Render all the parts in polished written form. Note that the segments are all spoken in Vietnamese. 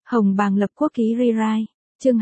Hồng Bàng lập quốc ký rewrite, chương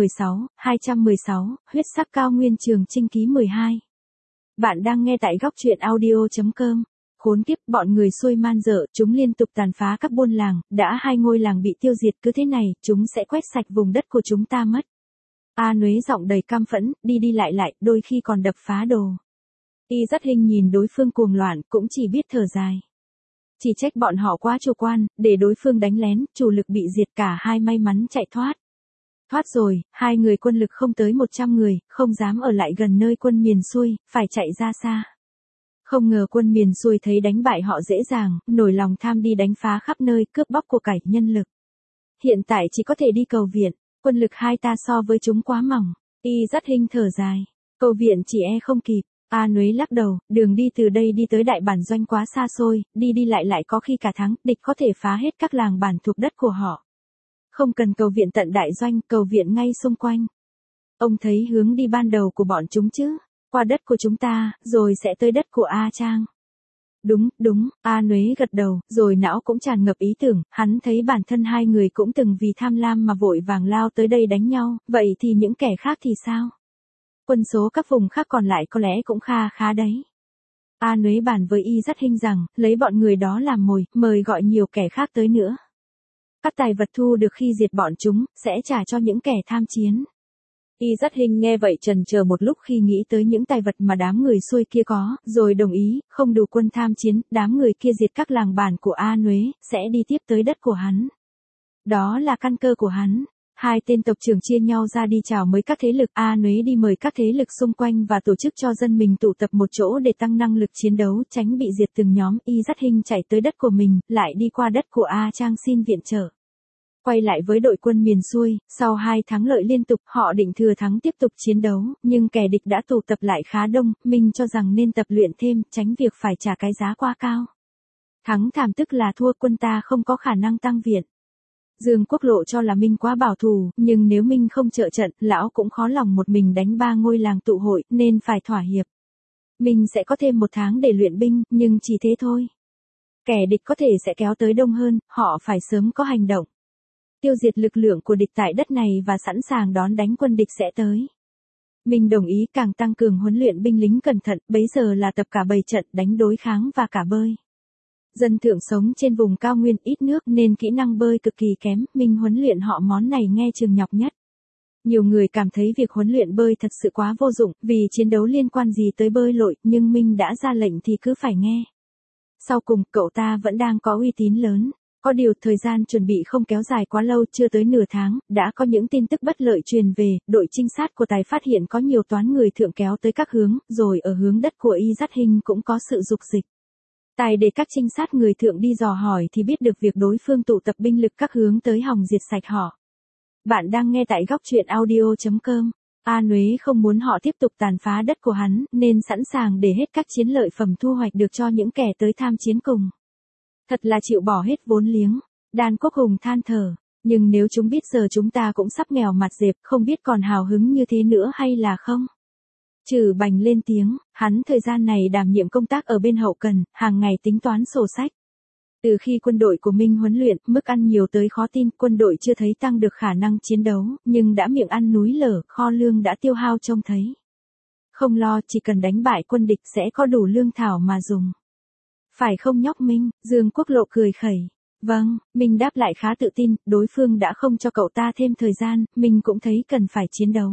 216, huyết sắc cao nguyên trường chinh ký 12. Bạn đang nghe tại góc truyện audio.com. Khốn kiếp, bọn người xuôi man dợ, chúng liên tục tàn phá các buôn làng, đã 2 ngôi làng bị tiêu diệt, cứ thế này, chúng sẽ quét sạch vùng đất của chúng ta mất. A Nhuế giọng đầy căm phẫn, đi lại, đôi khi còn đập phá đồ. Y Dắt Hinh nhìn đối phương cuồng loạn, cũng chỉ biết thở dài. Chỉ trách bọn họ quá chủ quan, để đối phương đánh lén, chủ lực bị diệt, cả hai may mắn chạy thoát. Thoát rồi, 2 người quân lực không tới 100 người, không dám ở lại gần nơi quân miền xuôi, phải chạy ra xa. Không ngờ quân miền xuôi thấy đánh bại họ dễ dàng, nổi lòng tham đi đánh phá khắp nơi, cướp bóc của cải, nhân lực. Hiện tại chỉ có thể đi cầu viện, quân lực hai ta so với chúng quá mỏng. Y Dắt Hinh thở dài, cầu viện chỉ không kịp. A Nhuế lắc đầu, đường đi từ đây đi tới đại bản doanh quá xa xôi, đi lại có khi cả tháng, địch có thể phá hết các làng bản thuộc đất của họ. Không cần cầu viện tận đại doanh, cầu viện ngay xung quanh. Ông thấy hướng đi ban đầu của bọn chúng chứ, qua đất của chúng ta, rồi sẽ tới đất của A Trang. Đúng, A Nhuế gật đầu, rồi não cũng tràn ngập ý tưởng, hắn thấy bản thân 2 người cũng từng vì tham lam mà vội vàng lao tới đây đánh nhau, vậy thì những kẻ khác thì sao? Quân số các vùng khác còn lại có lẽ cũng khá đấy. A Nhuế bàn với Y Dắt Hinh rằng, lấy bọn người đó làm mồi, mời gọi nhiều kẻ khác tới nữa. Các tài vật thu được khi diệt bọn chúng, sẽ trả cho những kẻ tham chiến. Y Dắt Hinh nghe vậy chần chờ một lúc khi nghĩ tới những tài vật mà đám người xuôi kia có, rồi đồng ý, không đủ quân tham chiến, đám người kia diệt các làng bản của A Nhuế, sẽ đi tiếp tới đất của hắn. Đó là căn cơ của hắn. 2 tên tộc trưởng chia nhau ra đi chào mấy các thế lực, A Nhuế đi mời các thế lực xung quanh và tổ chức cho dân mình tụ tập một chỗ để tăng năng lực chiến đấu, tránh bị diệt từng nhóm. Y Dắt Hinh chạy tới đất của mình, lại đi qua đất của A Trang xin viện trợ. Quay lại với đội quân miền xuôi, sau 2 thắng lợi liên tục, họ định thừa thắng tiếp tục chiến đấu, nhưng kẻ địch đã tụ tập lại khá đông, Minh cho rằng nên tập luyện thêm, tránh việc phải trả cái giá quá cao. Thắng thảm tức là thua, quân ta không có khả năng tăng viện. Dương Quốc Lộ cho là Minh quá bảo thủ, nhưng nếu Minh không trợ trận, lão cũng khó lòng một mình đánh 3 ngôi làng tụ hội, nên phải thỏa hiệp. Minh sẽ có thêm 1 tháng để luyện binh, nhưng chỉ thế thôi. Kẻ địch có thể sẽ kéo tới đông hơn, họ phải sớm có hành động. Tiêu diệt lực lượng của địch tại đất này và sẵn sàng đón đánh quân địch sẽ tới. Minh đồng ý, càng tăng cường huấn luyện binh lính cẩn thận, bấy giờ là tập cả bầy trận, đánh đối kháng và cả bơi. Dân thượng sống trên vùng cao nguyên ít nước nên kỹ năng bơi cực kỳ kém, Minh huấn luyện họ món này nghe chừng nhọc nhất. Nhiều người cảm thấy việc huấn luyện bơi thật sự quá vô dụng, vì chiến đấu liên quan gì tới bơi lội, nhưng Minh đã ra lệnh thì cứ phải nghe. Sau cùng, cậu ta vẫn đang có uy tín lớn. Có điều thời gian chuẩn bị không kéo dài quá lâu, chưa tới nửa tháng, đã có những tin tức bất lợi truyền về, đội trinh sát của Tài phát hiện có nhiều toán người thượng kéo tới các hướng, rồi ở hướng đất của Y Dắt Hinh cũng có sự dục dịch. Tài để các trinh sát người thượng đi dò hỏi thì biết được việc đối phương tụ tập binh lực các hướng tới hòng diệt sạch họ. Bạn đang nghe tại góc truyện audio.com. A Nhuế không muốn họ tiếp tục tàn phá đất của hắn, nên sẵn sàng để hết các chiến lợi phẩm thu hoạch được cho những kẻ tới tham chiến cùng. Thật là chịu bỏ hết vốn liếng. Đan Quốc Hùng than thở, nhưng nếu chúng biết giờ chúng ta cũng sắp nghèo mặt dẹp, không biết còn hào hứng như thế nữa hay là không? Trừ Bành lên tiếng, hắn thời gian này đảm nhiệm công tác ở bên hậu cần, hàng ngày tính toán sổ sách. Từ khi quân đội của Minh huấn luyện, mức ăn nhiều tới khó tin, quân đội chưa thấy tăng được khả năng chiến đấu, nhưng đã miệng ăn núi lở, kho lương đã tiêu hao trông thấy. Không lo, chỉ cần đánh bại quân địch sẽ có đủ lương thảo mà dùng. Phải không nhóc Minh? Dương Quốc Lộ cười khẩy. Vâng, Minh đáp lại khá tự tin, đối phương đã không cho cậu ta thêm thời gian, Minh cũng thấy cần phải chiến đấu.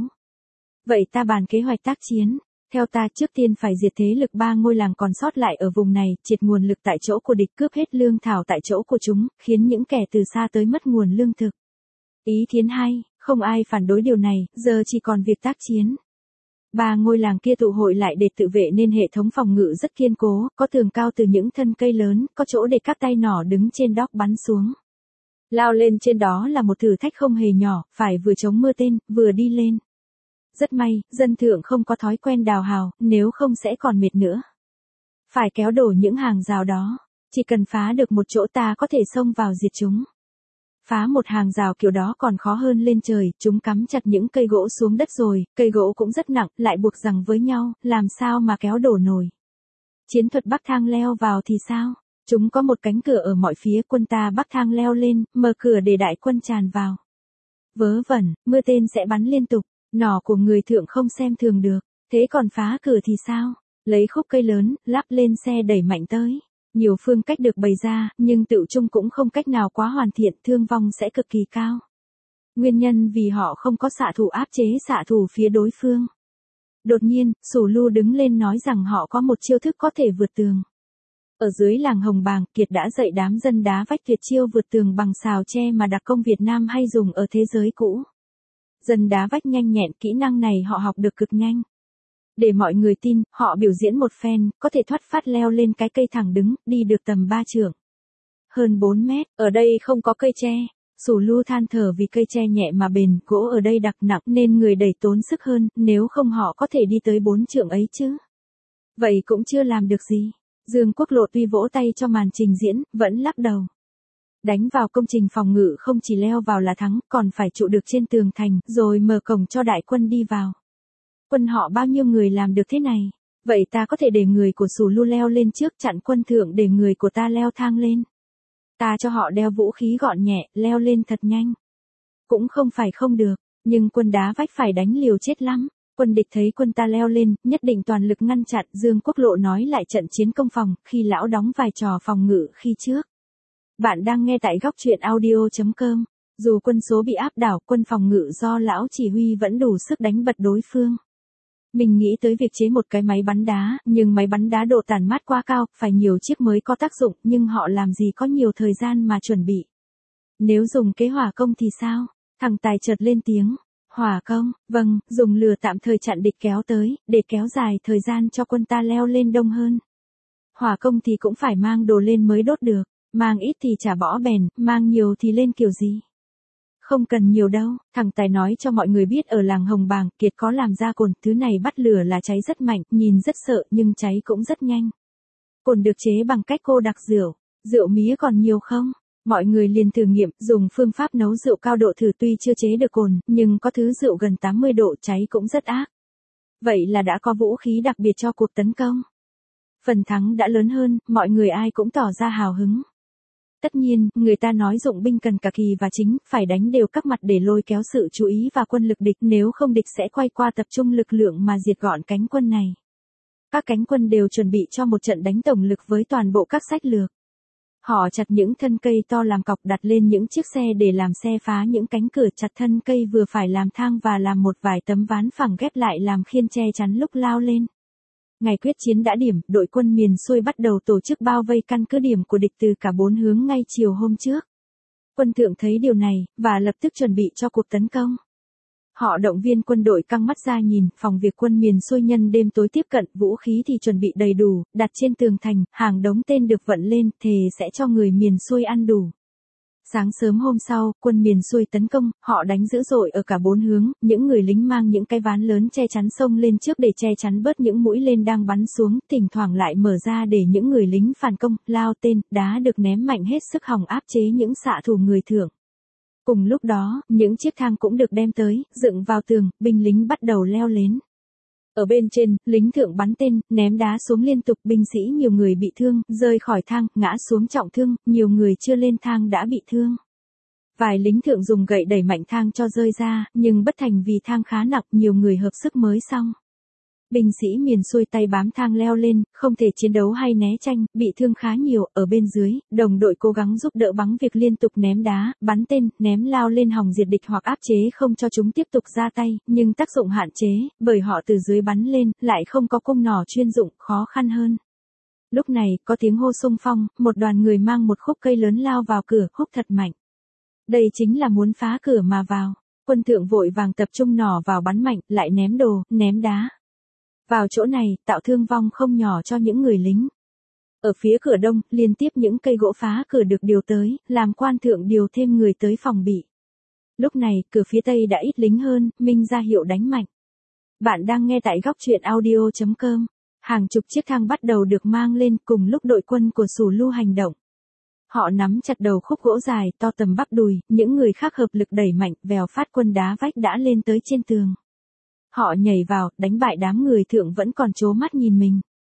Vậy ta bàn kế hoạch tác chiến. Theo ta, trước tiên phải diệt thế lực 3 ngôi làng còn sót lại ở vùng này, triệt nguồn lực tại chỗ của địch, cướp hết lương thảo tại chỗ của chúng, khiến những kẻ từ xa tới mất nguồn lương thực. Ý kiến hay, không ai phản đối điều này, giờ chỉ còn việc tác chiến. 3 ngôi làng kia tụ hội lại để tự vệ nên hệ thống phòng ngự rất kiên cố, có tường cao từ những thân cây lớn, có chỗ để các tay nỏ đứng trên đóc bắn xuống. Lao lên trên đó là một thử thách không hề nhỏ, phải vừa chống mưa tên, vừa đi lên. Rất may, dân thượng không có thói quen đào hào, nếu không sẽ còn mệt nữa. Phải kéo đổ những hàng rào đó, chỉ cần phá được một chỗ ta có thể xông vào diệt chúng. Phá một hàng rào kiểu đó còn khó hơn lên trời, chúng cắm chặt những cây gỗ xuống đất rồi, cây gỗ cũng rất nặng, lại buộc rằng với nhau, làm sao mà kéo đổ nổi. Chiến thuật bắc thang leo vào thì sao? Chúng có một cánh cửa ở mọi phía, quân ta bắc thang leo lên, mở cửa để đại quân tràn vào. Vớ vẩn, mưa tên sẽ bắn liên tục, nỏ của người thượng không xem thường được, thế còn phá cửa thì sao? Lấy khúc cây lớn, lắp lên xe đẩy mạnh tới. Nhiều phương cách được bày ra, nhưng tựu chung cũng không cách nào quá hoàn thiện, thương vong sẽ cực kỳ cao. Nguyên nhân vì họ không có xạ thủ áp chế xạ thủ phía đối phương. Đột nhiên, Sủ Lu đứng lên nói rằng họ có một chiêu thức có thể vượt tường. Ở dưới làng Hồng Bàng, Kiệt đã dạy đám dân đá vách tuyệt chiêu vượt tường bằng xào tre mà đặc công Việt Nam hay dùng ở thế giới cũ. Dân đá vách nhanh nhẹn, kỹ năng này họ học được cực nhanh. Để mọi người tin, họ biểu diễn một phen, có thể thoát phát leo lên cái cây thẳng đứng, đi được tầm 3 trượng. Hơn 4 mét, ở đây không có cây tre. Sủ Lu than thở vì cây tre nhẹ mà bền, gỗ ở đây đặc nặng nên người đẩy tốn sức hơn, nếu không họ có thể đi tới 4 trượng ấy chứ. Vậy cũng chưa làm được gì. Dương Quốc Lộ tuy vỗ tay cho màn trình diễn, vẫn lắc đầu. Đánh vào công trình phòng ngự không chỉ leo vào là thắng, còn phải trụ được trên tường thành, rồi mở cổng cho đại quân đi vào. Quân họ bao nhiêu người làm được thế này? Vậy ta có thể để người của Sủ Lu leo lên trước, chặn quân thượng để người của ta leo thang lên. Ta cho họ đeo vũ khí gọn nhẹ, leo lên thật nhanh. Cũng không phải không được, nhưng quân đá vách phải đánh liều chết lắm. Quân địch thấy quân ta leo lên, nhất định toàn lực ngăn chặn. Dương Quốc Lộ nói lại trận chiến công phòng, khi lão đóng vai trò phòng ngự khi trước. Bạn đang nghe tại góc truyện audio.com. Dù quân số bị áp đảo, quân phòng ngự do lão chỉ huy vẫn đủ sức đánh bật đối phương. Mình nghĩ tới việc chế một cái máy bắn đá, nhưng máy bắn đá độ tản mát quá cao, phải nhiều chiếc mới có tác dụng, nhưng họ làm gì có nhiều thời gian mà chuẩn bị. Nếu dùng kế hỏa công thì sao? Thằng Tài chợt lên tiếng. Hỏa công, vâng, dùng lửa tạm thời chặn địch kéo tới, để kéo dài thời gian cho quân ta leo lên đông hơn. Hỏa công thì cũng phải mang đồ lên mới đốt được, mang ít thì chả bỏ bèn, mang nhiều thì lên kiểu gì. Không cần nhiều đâu, thằng Tài nói cho mọi người biết ở làng Hồng Bàng, Kiệt có làm ra cồn, thứ này bắt lửa là cháy rất mạnh, nhìn rất sợ nhưng cháy cũng rất nhanh. Cồn được chế bằng cách cô đặc rượu mía còn nhiều không? Mọi người liền thử nghiệm, dùng phương pháp nấu rượu cao độ thử tuy chưa chế được cồn, nhưng có thứ rượu gần 80 độ cháy cũng rất ác. Vậy là đã có vũ khí đặc biệt cho cuộc tấn công. Phần thắng đã lớn hơn, mọi người ai cũng tỏ ra hào hứng. Tất nhiên, người ta nói dụng binh cần cả kỳ và chính, phải đánh đều các mặt để lôi kéo sự chú ý và quân lực địch, nếu không địch sẽ quay qua tập trung lực lượng mà diệt gọn cánh quân này. Các cánh quân đều chuẩn bị cho một trận đánh tổng lực với toàn bộ các sách lược. Họ chặt những thân cây to làm cọc, đặt lên những chiếc xe để làm xe phá những cánh cửa, chặt thân cây vừa phải làm thang và làm một vài tấm ván phẳng ghép lại làm khiên che chắn lúc lao lên. Ngày quyết chiến đã điểm, đội quân miền xuôi bắt đầu tổ chức bao vây căn cứ điểm của địch từ cả 4 hướng ngay chiều hôm trước. Quân thượng thấy điều này, và lập tức chuẩn bị cho cuộc tấn công. Họ động viên quân đội căng mắt ra nhìn, phòng việc quân miền xuôi nhân đêm tối tiếp cận, vũ khí thì chuẩn bị đầy đủ, đặt trên tường thành, hàng đống tên được vận lên, thề sẽ cho người miền xuôi ăn đủ. Sáng sớm hôm sau, quân miền xuôi tấn công, họ đánh dữ dội ở cả 4 hướng, những người lính mang những cái ván lớn che chắn sông lên trước để che chắn bớt những mũi tên đang bắn xuống, thỉnh thoảng lại mở ra để những người lính phản công, lao tên, đá được ném mạnh hết sức hòng áp chế những xạ thủ người thượng. Cùng lúc đó, những chiếc thang cũng được đem tới, dựng vào tường, binh lính bắt đầu leo lên. Ở bên trên, lính thượng bắn tên, ném đá xuống liên tục, binh sĩ nhiều người bị thương, rơi khỏi thang, ngã xuống trọng thương, nhiều người chưa lên thang đã bị thương. Vài lính thượng dùng gậy đẩy mạnh thang cho rơi ra, nhưng bất thành vì thang khá nặng, nhiều người hợp sức mới xong. Binh sĩ miền xuôi tay bám thang leo lên, không thể chiến đấu hay né tranh, bị thương khá nhiều, ở bên dưới, đồng đội cố gắng giúp đỡ bằng việc liên tục ném đá, bắn tên, ném lao lên hòng diệt địch hoặc áp chế không cho chúng tiếp tục ra tay, nhưng tác dụng hạn chế, bởi họ từ dưới bắn lên, lại không có cung nỏ chuyên dụng, khó khăn hơn. Lúc này, có tiếng hô xung phong, một đoàn người mang một khúc cây lớn lao vào cửa, húc thật mạnh. Đây chính là muốn phá cửa mà vào. Quân thượng vội vàng tập trung nỏ vào bắn mạnh, lại ném đồ, ném đá. Vào chỗ này, tạo thương vong không nhỏ cho những người lính. Ở phía cửa đông, liên tiếp những cây gỗ phá cửa được điều tới, làm quan thượng điều thêm người tới phòng bị. Lúc này, cửa phía tây đã ít lính hơn, Minh ra hiệu đánh mạnh. Bạn đang nghe tại góc truyện audio.com. Hàng chục chiếc thang bắt đầu được mang lên cùng lúc đội quân của Sủ Lu hành động. Họ nắm chặt đầu khúc gỗ dài to tầm bắp đùi, những người khác hợp lực đẩy mạnh, vèo phát quân đá vách đã lên tới trên tường. Họ nhảy vào, đánh bại đám người thượng vẫn còn trố mắt nhìn mình.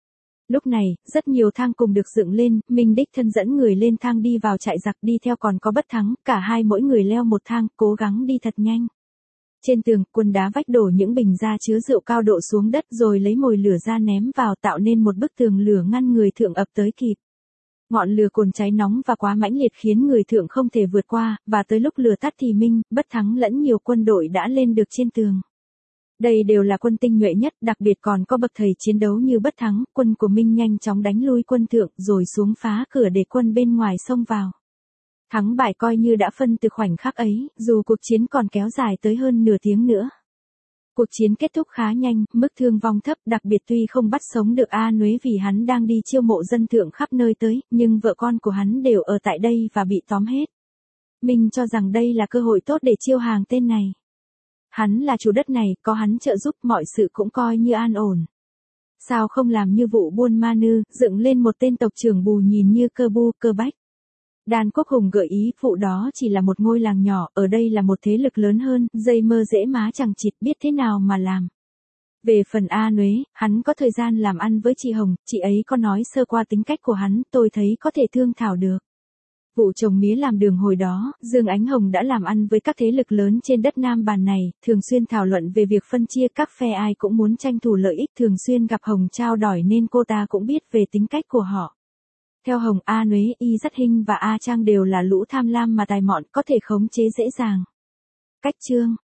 Lúc này, rất nhiều thang cùng được dựng lên, Minh đích thân dẫn người lên thang đi vào trại giặc, đi theo còn có Bất Thắng, cả hai mỗi người leo một thang, cố gắng đi thật nhanh. Trên tường, Quân đá vách đổ những bình da chứa rượu cao độ xuống đất rồi lấy mồi lửa ra ném vào tạo nên một bức tường lửa ngăn người thượng ập tới kịp. Ngọn lửa cồn cháy nóng và quá mãnh liệt khiến người thượng không thể vượt qua, và tới lúc lửa tắt thì Minh, Bất Thắng lẫn nhiều quân đội đã lên được trên tường. Đây đều là quân tinh nhuệ nhất, đặc biệt còn có bậc thầy chiến đấu như Bất Thắng, quân của Minh nhanh chóng đánh lui quân thượng rồi xuống phá cửa để quân bên ngoài xông vào. Thắng bại coi như đã phân từ khoảnh khắc ấy, dù cuộc chiến còn kéo dài tới hơn nửa tiếng nữa. Cuộc chiến kết thúc khá nhanh, mức thương vong thấp, đặc biệt tuy không bắt sống được A Nuế vì hắn đang đi chiêu mộ dân thượng khắp nơi tới, nhưng vợ con của hắn đều ở tại đây và bị tóm hết. Minh cho rằng đây là cơ hội tốt để chiêu hàng tên này. Hắn là chủ đất này, có hắn trợ giúp mọi sự cũng coi như an ổn. Sao không làm như vụ Buôn Ma Nư, dựng lên một tên tộc trưởng bù nhìn như Cơ Bu, Cơ Bách. Đan Quốc Hùng gợi ý vụ đó chỉ là một ngôi làng nhỏ, ở đây là một thế lực lớn hơn, dây mơ dễ má chẳng chịt biết thế nào mà làm. Về phần A Nuế, hắn có thời gian làm ăn với chị Hồng, chị ấy có nói sơ qua tính cách của hắn, tôi thấy có thể thương thảo được. Vụ trồng mía làm đường hồi đó, Dương Ánh Hồng đã làm ăn với các thế lực lớn trên đất Nam Bàn này, thường xuyên thảo luận về việc phân chia các phe ai cũng muốn tranh thủ lợi ích, thường xuyên gặp Hồng trao đổi nên cô ta cũng biết về tính cách của họ. Theo Hồng, A Nuế, Y Dắt Hinh và A Trang đều là lũ tham lam mà tài mọn có thể khống chế dễ dàng. Cách chương